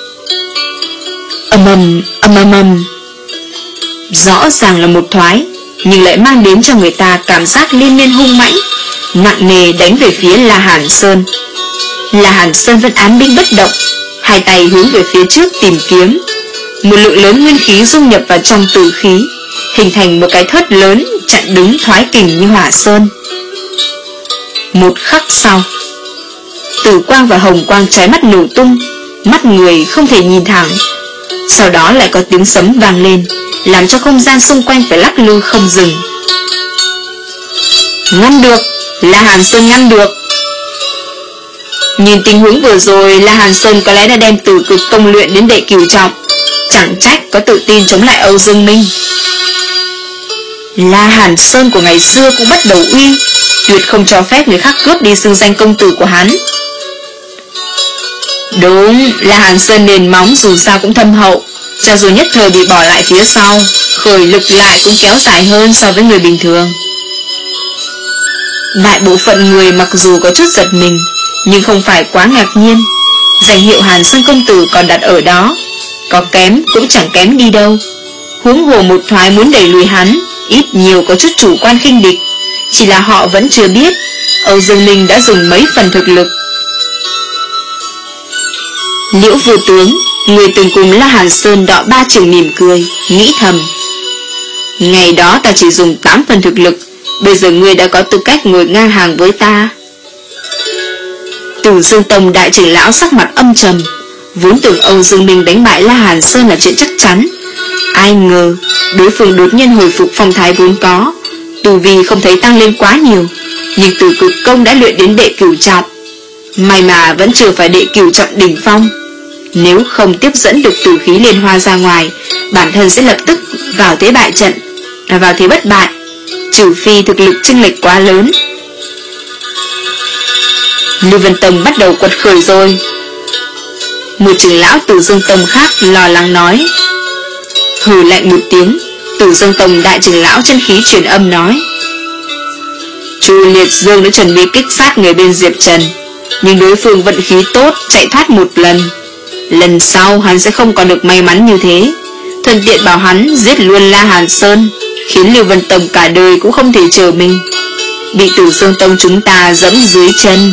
Ầm ầm, ầm ầm ầm. Rõ ràng là một thoái, nhưng lại mang đến cho người ta cảm giác liên miên hung mãnh, nặng nề đánh về phía La Hàn Sơn. La Hàn Sơn vẫn án binh bất động, hai tay hướng về phía trước tìm kiếm. Một lượng lớn nguyên khí dung nhập vào trong tử khí, hình thành một cái thớt lớn chặn đứng thoái kình như hỏa sơn. Một khắc sau, tử quang và hồng quang chói mắt nổ tung, mắt người không thể nhìn thẳng. Sau đó lại có tiếng sấm vang lên, làm cho không gian xung quanh phải lắc lư không dừng. Ngăn được, La Hàn Sơn ngăn được. Nhìn tình huống vừa rồi, La Hàn Sơn có lẽ đã đem tử cực công luyện đến đệ cửu trọng, chẳng trách có tự tin chống lại Âu Dương Minh. La Hàn Sơn của ngày xưa cũng bắt đầu uy, tuyệt không cho phép người khác cướp đi xưng danh công tử của hắn. Đúng, La Hàn Sơn nền móng dù sao cũng thâm hậu, cho dù nhất thời bị bỏ lại phía sau, khởi lực lại cũng kéo dài hơn so với người bình thường. Đại bộ phận người mặc dù có chút giật mình, nhưng không phải quá ngạc nhiên. Danh hiệu Hàn Sơn công tử còn đặt ở đó, có kém cũng chẳng kém đi đâu. Huống hồ một thoái muốn đẩy lùi hắn, ít nhiều có chút chủ quan khinh địch. Chỉ là họ vẫn chưa biết Âu Dương Minh đã dùng mấy phần thực lực. Liễu Vô Tướng, người từng cùng La Hàn Sơn đọ ba trường mỉm cười, nghĩ thầm, ngày đó ta chỉ dùng tám phần thực lực, bây giờ ngươi đã có tư cách ngồi ngang hàng với ta. Tử Dương Tông đại trưởng lão sắc mặt âm trầm, vốn tưởng Âu Dương Minh đánh bại La Hàn Sơn là chuyện chắc chắn. Ai ngờ đối phương đột nhiên hồi phục phong thái vốn có, tu vi không thấy tăng lên quá nhiều, nhưng tử cực công đã luyện đến đệ cửu trọng. May mà vẫn chưa phải đệ cửu trọng đỉnh phong, nếu không tiếp dẫn được tử khí liên hoa ra ngoài, bản thân sẽ lập tức vào thế bại trận, à, vào thế bất bại, trừ phi thực lực chênh lệch quá lớn. Lưu Vân Tông bắt đầu quật khởi rồi. Một trưởng lão Tử Dương Tông khác lo lắng nói. Hừ lạnh một tiếng, Tử Dương Tông đại trưởng lão chân khí truyền âm nói, Chu Liệt Dương đã chuẩn bị kích sát người bên Diệp Trần, nhưng đối phương vận khí tốt, chạy thoát một lần. Lần sau hắn sẽ không còn được may mắn như thế. Thuận tiện bảo hắn giết luôn La Hàn Sơn, khiến Lưu Vân Tông cả đời cũng không thể chờ mình, bị Tử Dương Tông chúng ta dẫm dưới chân.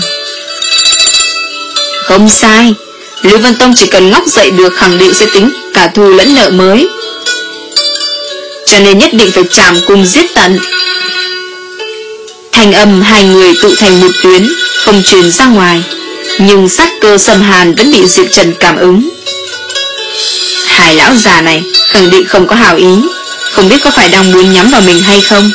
Không sai, Lưu Vân Tông chỉ cần ngóc dậy được khẳng định sẽ tính cả thù lẫn nợ mới, cho nên nhất định phải chạm cùng giết tận. Thành âm hai người tụ thành một tuyến, không truyền ra ngoài, nhưng sát cơ xâm hàn vẫn bị Diệp Trần cảm ứng. Hai lão già này khẳng định không có hảo ý, không biết có phải đang muốn nhắm vào mình hay không.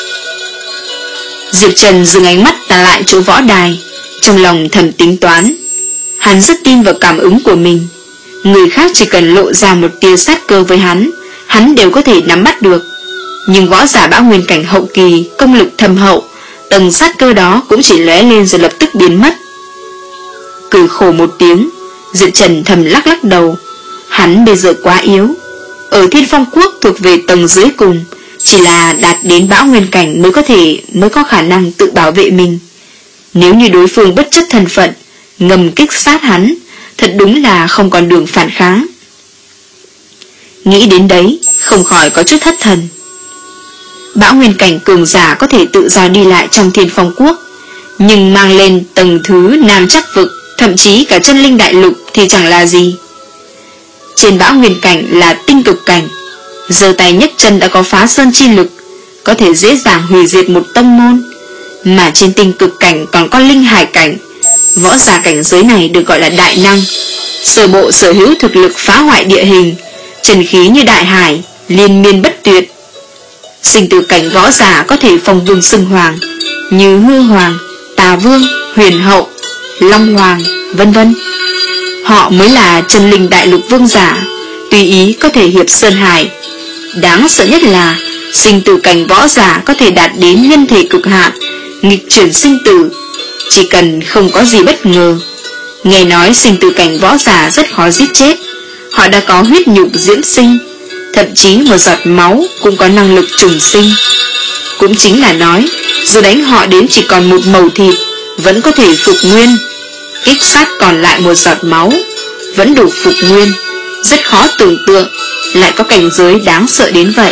Diệp Trần dừng ánh mắt ta lại chỗ võ đài, trong lòng thầm tính toán. Hắn rất tin vào cảm ứng của mình, người khác chỉ cần lộ ra một tia sát cơ với hắn, hắn đều có thể nắm bắt được. Nhưng võ giả bão nguyên cảnh hậu kỳ, công lực thâm hậu, tầng sát cơ đó cũng chỉ lóe lên rồi lập tức biến mất. Cười khổ một tiếng, Diệp Trần thầm lắc lắc đầu. Hắn bây giờ quá yếu, ở Thiên Phong Quốc thuộc về tầng dưới cùng, chỉ là đạt đến bão nguyên cảnh mới có thể mới có khả năng tự bảo vệ mình. Nếu như đối phương bất chấp thân phận, ngầm kích sát hắn, thật đúng là không còn đường phản kháng. Nghĩ đến đấy, không khỏi có chút thất thần. Bão nguyên cảnh cường giả có thể tự do đi lại trong Thiên Phong Quốc, nhưng mang lên tầng thứ Nam Chắc Vực, thậm chí cả chân linh đại lục thì chẳng là gì. Trên bão nguyên cảnh là tinh cực cảnh, giơ tay nhấc chân đã có phá sơn chi lực, có thể dễ dàng hủy diệt một tông môn. Mà trên tinh cực cảnh còn có linh hải cảnh. Võ giả cảnh giới này được gọi là đại năng, sở bộ sở hữu thực lực phá hoại địa hình, trần khí như đại hải, liên miên bất tuyệt. Sinh tử cảnh võ giả có thể phong vương xưng hoàng, như hư hoàng, tà vương, huyền hậu, long hoàng, vân vân. Họ mới là chân linh đại lục vương giả, tùy ý có thể hiệp sơn hải. Đáng sợ nhất là sinh tử cảnh võ giả có thể đạt đến nhân thể cực hạn, nghịch chuyển sinh tử, chỉ cần không có gì bất ngờ. Nghe nói sinh tử cảnh võ giả rất khó giết chết, họ đã có huyết nhục diễn sinh, thậm chí một giọt máu cũng có năng lực trùng sinh. Cũng chính là nói, dù đánh họ đến chỉ còn một mẩu thịt, vẫn có thể phục nguyên. Kích sát còn lại một giọt máu, vẫn đủ phục nguyên. Rất khó tưởng tượng lại có cảnh giới đáng sợ đến vậy.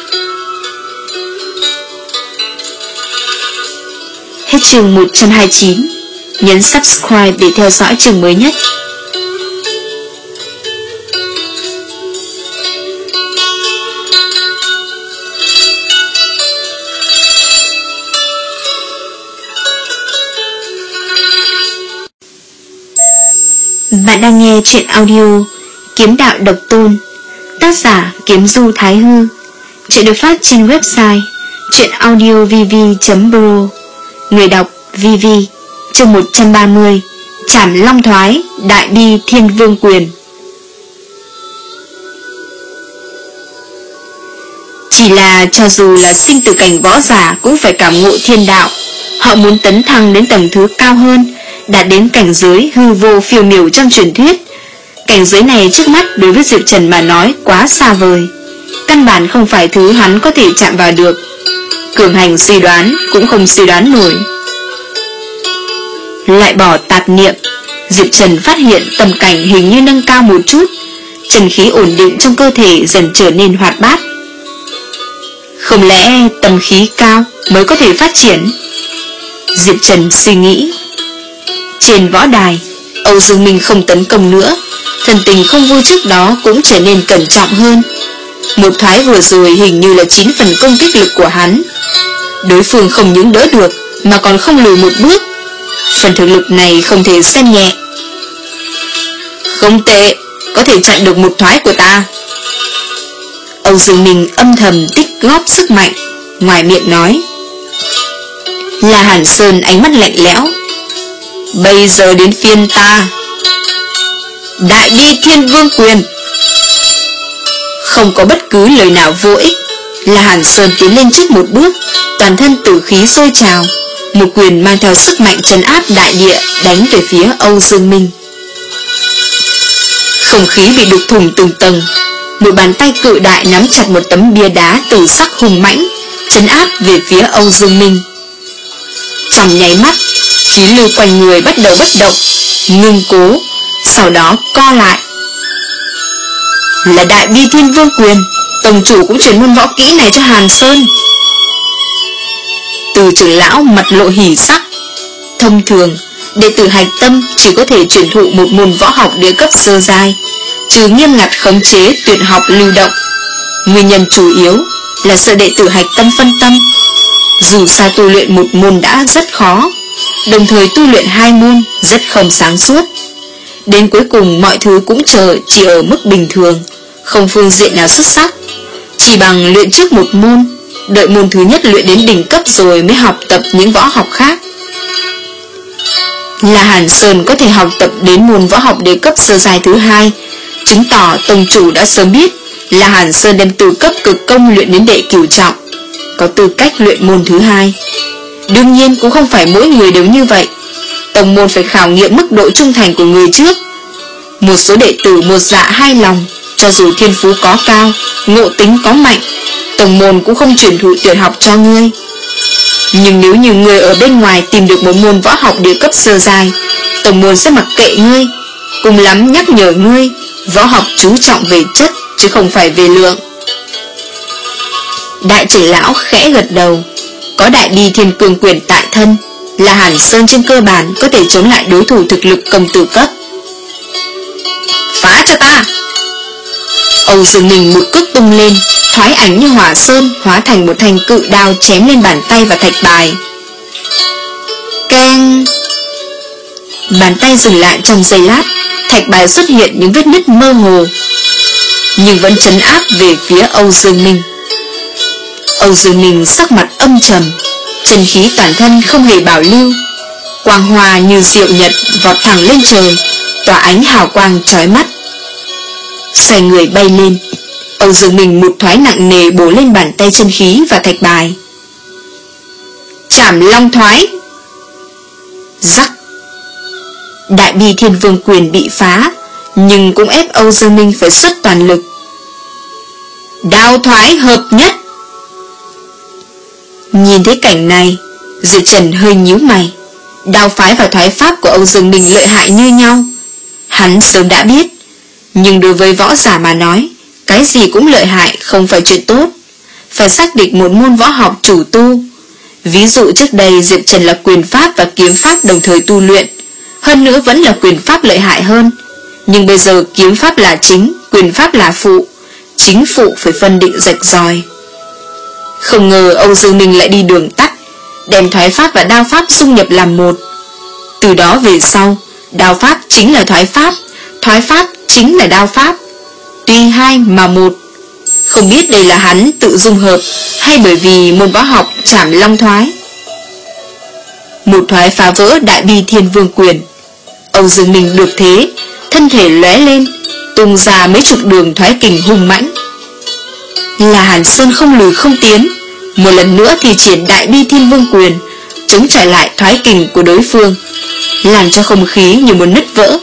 Hết chương một trăm hai mươi chín. Nhấn subscribe để theo dõi chương mới nhất. Bạn đang nghe truyện audio Kiếm Đạo Độc Tôn, tác giả Kiếm Du Thái Hư. Truyện được phát trên website truyệnaudiovv chấm pro. Người đọc Vivi. Chương một trăm ba mươi. Trảm Long Thoái, Đại Bi Thiên Vương Quyền. Chỉ là cho dù là sinh tử cảnh võ giả cũng phải cảm ngộ thiên đạo. Họ muốn tấn thăng đến tầng thứ cao hơn, đạt đến cảnh giới hư vô phiêu miểu trong truyền thuyết. Cảnh giới này trước mắt đối với Diệp Trần mà nói quá xa vời, căn bản không phải thứ hắn có thể chạm vào được. Cường hành suy đoán cũng không suy đoán nổi. Lại bỏ tạp niệm, Diệp Trần phát hiện tầm cảnh hình như nâng cao một chút, trần khí ổn định trong cơ thể dần trở nên hoạt bát. Không lẽ tầm khí cao mới có thể phát triển? Diệp Trần suy nghĩ. Trên võ đài, Âu Dương Minh không tấn công nữa, thần tình không vui trước đó cũng trở nên cẩn trọng hơn. Một thoái vừa rồi hình như là chín phần công kích lực của hắn. Đối phương không những đỡ được mà còn không lùi một bước. Phần thực lực này không thể xem nhẹ. Không tệ, có thể chặn được một thoái của ta. Âu Dương Minh âm thầm tích góp sức mạnh, ngoài miệng nói. La Hàn Sơn ánh mắt lạnh lẽo. Bây giờ đến phiên ta. Đại Bi Thiên Vương Quyền. Không có bất cứ lời nào vô ích, La Hàn Sơn tiến lên trước một bước, toàn thân tử khí sôi trào, một quyền mang theo sức mạnh trấn áp đại địa đánh về phía Âu Dương Minh. Không khí bị đục thủng từng tầng. Một bàn tay cự đại nắm chặt một tấm bia đá tử sắc hùng mãnh, trấn áp về phía Âu Dương Minh. Trong nháy mắt, khí lưu quanh người bắt đầu bất động, ngưng cố, sau đó co lại. Là Đại Bi Thiên Vương Quyền, tổng chủ cũng truyền môn võ kỹ này cho Hàn Sơn. Từ trưởng lão mặt lộ hỉ sắc. Thông thường, đệ tử hạch tâm chỉ có thể truyền thụ một môn võ học địa cấp sơ giai, trừ nghiêm ngặt khống chế tuyệt học lưu động. Nguyên nhân chủ yếu là sợ đệ tử hạch tâm phân tâm. Dù sao tu luyện một môn đã rất khó, đồng thời tu luyện hai môn rất không sáng suốt. Đến cuối cùng mọi thứ cũng chờ chỉ ở mức bình thường, không phương diện nào xuất sắc. Chỉ bằng luyện trước một môn, đợi môn thứ nhất luyện đến đỉnh cấp rồi mới học tập những võ học khác. Là Hàn Sơn có thể học tập đến môn võ học đế cấp sơ giai thứ hai, chứng tỏ tông chủ đã sớm biết là Hàn Sơn đem từ cấp cực công luyện đến đệ cửu trọng, có tư cách luyện môn thứ hai. Đương nhiên cũng không phải mỗi người đều như vậy. Tông môn phải khảo nghiệm mức độ trung thành của người trước. Một số đệ tử một dạ hai lòng, cho dù thiên phú có cao, ngộ tính có mạnh, tông môn cũng không truyền thụ tuyệt học cho ngươi. Nhưng nếu như ngươi ở bên ngoài tìm được một môn võ học địa cấp sơ giai, tông môn sẽ mặc kệ ngươi, cùng lắm nhắc nhở ngươi, võ học chú trọng về chất chứ không phải về lượng. Đại trưởng lão khẽ gật đầu. Có Đại Bi Thiên Cương Quyền tại thân, là Hàn Sơn trên cơ bản có thể chống lại đối thủ thực lực công tử cấp. Phá cho ta! Âu Dương Minh một cước tung lên, thoái ảnh như hỏa sơn, hóa thành một thanh cự đao chém lên bàn tay và thạch bài. Keng! Bàn tay dừng lại trong giây lát, thạch bài xuất hiện những vết nứt mơ hồ, nhưng vẫn trấn áp về phía Âu Dương Minh. Âu Dương Minh sắc mặt âm trầm, chân khí toàn thân không hề bảo lưu, quang hoa như diệu nhật vọt thẳng lên trời, tỏa ánh hào quang chói mắt. Xoay người bay lên, Âu Dương Minh một thoái nặng nề bổ lên bàn tay chân khí và thạch bài. Trảm long thoái. Rắc. Đại bi thiên vương quyền bị phá, nhưng cũng ép Âu Dương Minh phải xuất toàn lực. Đao thoái hợp nhất. Nhìn thấy cảnh này, Diệp Trần hơi nhíu mày. Đao phái và thoái pháp của Âu Dương Minh lợi hại như nhau, hắn sớm đã biết. Nhưng đối với võ giả mà nói, cái gì cũng lợi hại không phải chuyện tốt. Phải xác định một môn võ học chủ tu. Ví dụ trước đây Diệp Trần là quyền pháp và kiếm pháp đồng thời tu luyện, hơn nữa vẫn là quyền pháp lợi hại hơn. Nhưng bây giờ kiếm pháp là chính, quyền pháp là phụ, chính phụ phải phân định rạch ròi. Không ngờ Âu Dương Minh lại đi đường tắt, đem thoái pháp và đao pháp dung nhập làm một. Từ đó về sau, đao pháp chính là thoái pháp, thoái pháp chính là đao pháp, tuy hai mà một. Không biết đây là hắn tự dung hợp hay bởi vì môn võ học trảm long thoái. Một thoái phá vỡ đại bi thiên vương quyền. Âu Dương Minh được thế, thân thể lóe lên, tung ra mấy chục đường thoái kình hùng mãnh. Là Hàn Sơn không lùi không tiến, một lần nữa thì triển đại bi thiên vương quyền, chống trả lại thoái kình của đối phương, làm cho không khí như một nứt vỡ.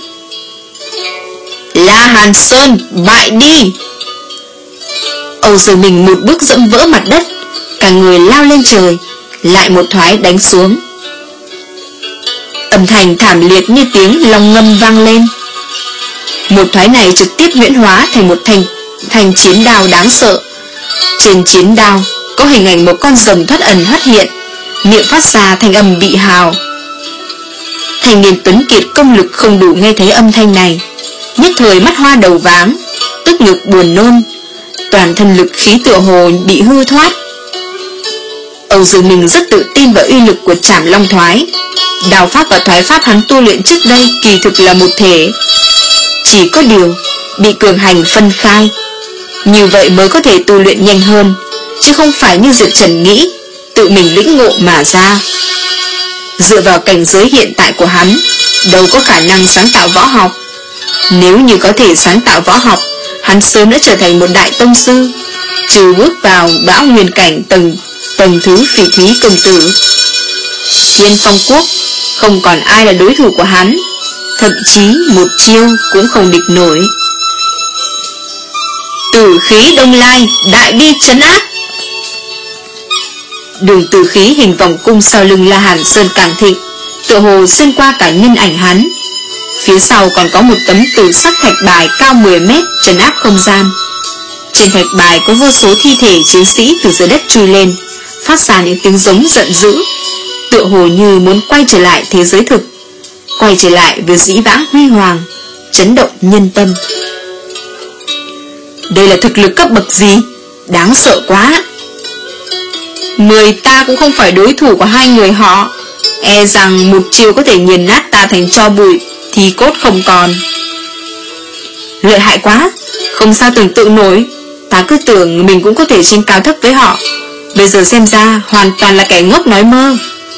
La Hàn Sơn, bại đi! Âu Dương Minh một bước dẫm vỡ mặt đất, cả người lao lên trời, lại một thoái đánh xuống. Âm thanh thảm liệt như tiếng long ngâm vang lên. Một thoái này trực tiếp huyễn hóa thành một thanh, thanh chiến đao đáng sợ. Trên chiến đao có hình ảnh một con rồng thoát ẩn thoát hiện, miệng phát ra thanh âm bị hào. Thanh niên tuấn kiệt công lực không đủ nghe thấy âm thanh này, nhất thời mắt hoa đầu váng, tức ngực buồn nôn, toàn thân lực khí tựa hồ bị hư thoát. Âu Dương Minh rất tự tin vào uy lực của trảm long thoái. Đao pháp và thoái pháp hắn tu luyện trước đây kỳ thực là một thể, chỉ có điều bị cường hành phân khai. Như vậy mới có thể tu luyện nhanh hơn, chứ không phải như Diệp Trần nghĩ, tự mình lĩnh ngộ mà ra. Dựa vào cảnh giới hiện tại của hắn, đâu có khả năng sáng tạo võ học. Nếu như có thể sáng tạo võ học, hắn sớm đã trở thành một đại tông sư, trừ bước vào bão nguyên cảnh tầng tầng thứ phỉ thúy công tử. Thiên Phong Quốc không còn ai là đối thủ của hắn, thậm chí một chiêu cũng không địch nổi. Tử khí Đông Lai, đại bi trấn áp. Đường tử khí hình vòng cung sau lưng La Hàn Sơn càng thịnh, tựa hồ xuyên qua cả nhân ảnh hắn. Phía sau còn có một tấm tử sắc thạch bài cao mười mét trấn áp không gian. Trên thạch bài có vô số thi thể chiến sĩ từ dưới đất chui lên, phát ra những tiếng giống giận dữ, tựa hồ như muốn quay trở lại thế giới thực, quay trở lại với dĩ vãng huy hoàng, chấn động nhân tâm. Đây là thực lực cấp bậc gì? Đáng sợ quá! Mười ta cũng không phải đối thủ của hai người họ, e rằng một chiều có thể nghiền nát ta thành tro bụi, thì cốt không còn. Lợi hại quá, không sao tưởng tượng nổi. Ta cứ tưởng mình cũng có thể tranh cao thấp với họ, bây giờ xem ra hoàn toàn là kẻ ngốc nói mơ.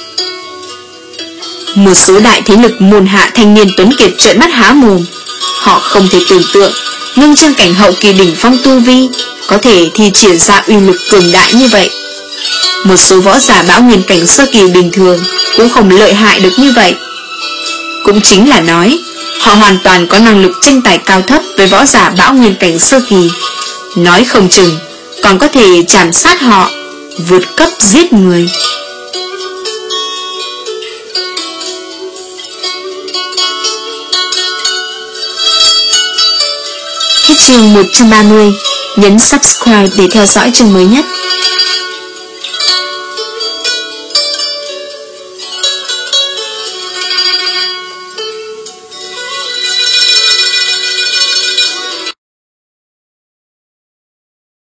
Một số đại thế lực môn hạ thanh niên tuấn kiệt trợn mắt há mồm. Họ không thể tưởng tượng ngưng chân cảnh hậu kỳ đỉnh phong tu vi có thể thi triển ra uy lực cường đại như vậy. Một số võ giả bão nguyên cảnh sơ kỳ bình thường cũng không lợi hại được như vậy. Cũng chính là nói, họ hoàn toàn có năng lực tranh tài cao thấp với võ giả bão nguyên cảnh sơ kỳ. Nói không chừng còn có thể chạm sát họ, vượt cấp giết người. Hết chương một trăm ba mươi. Nhấn subscribe để theo dõi chương mới nhất.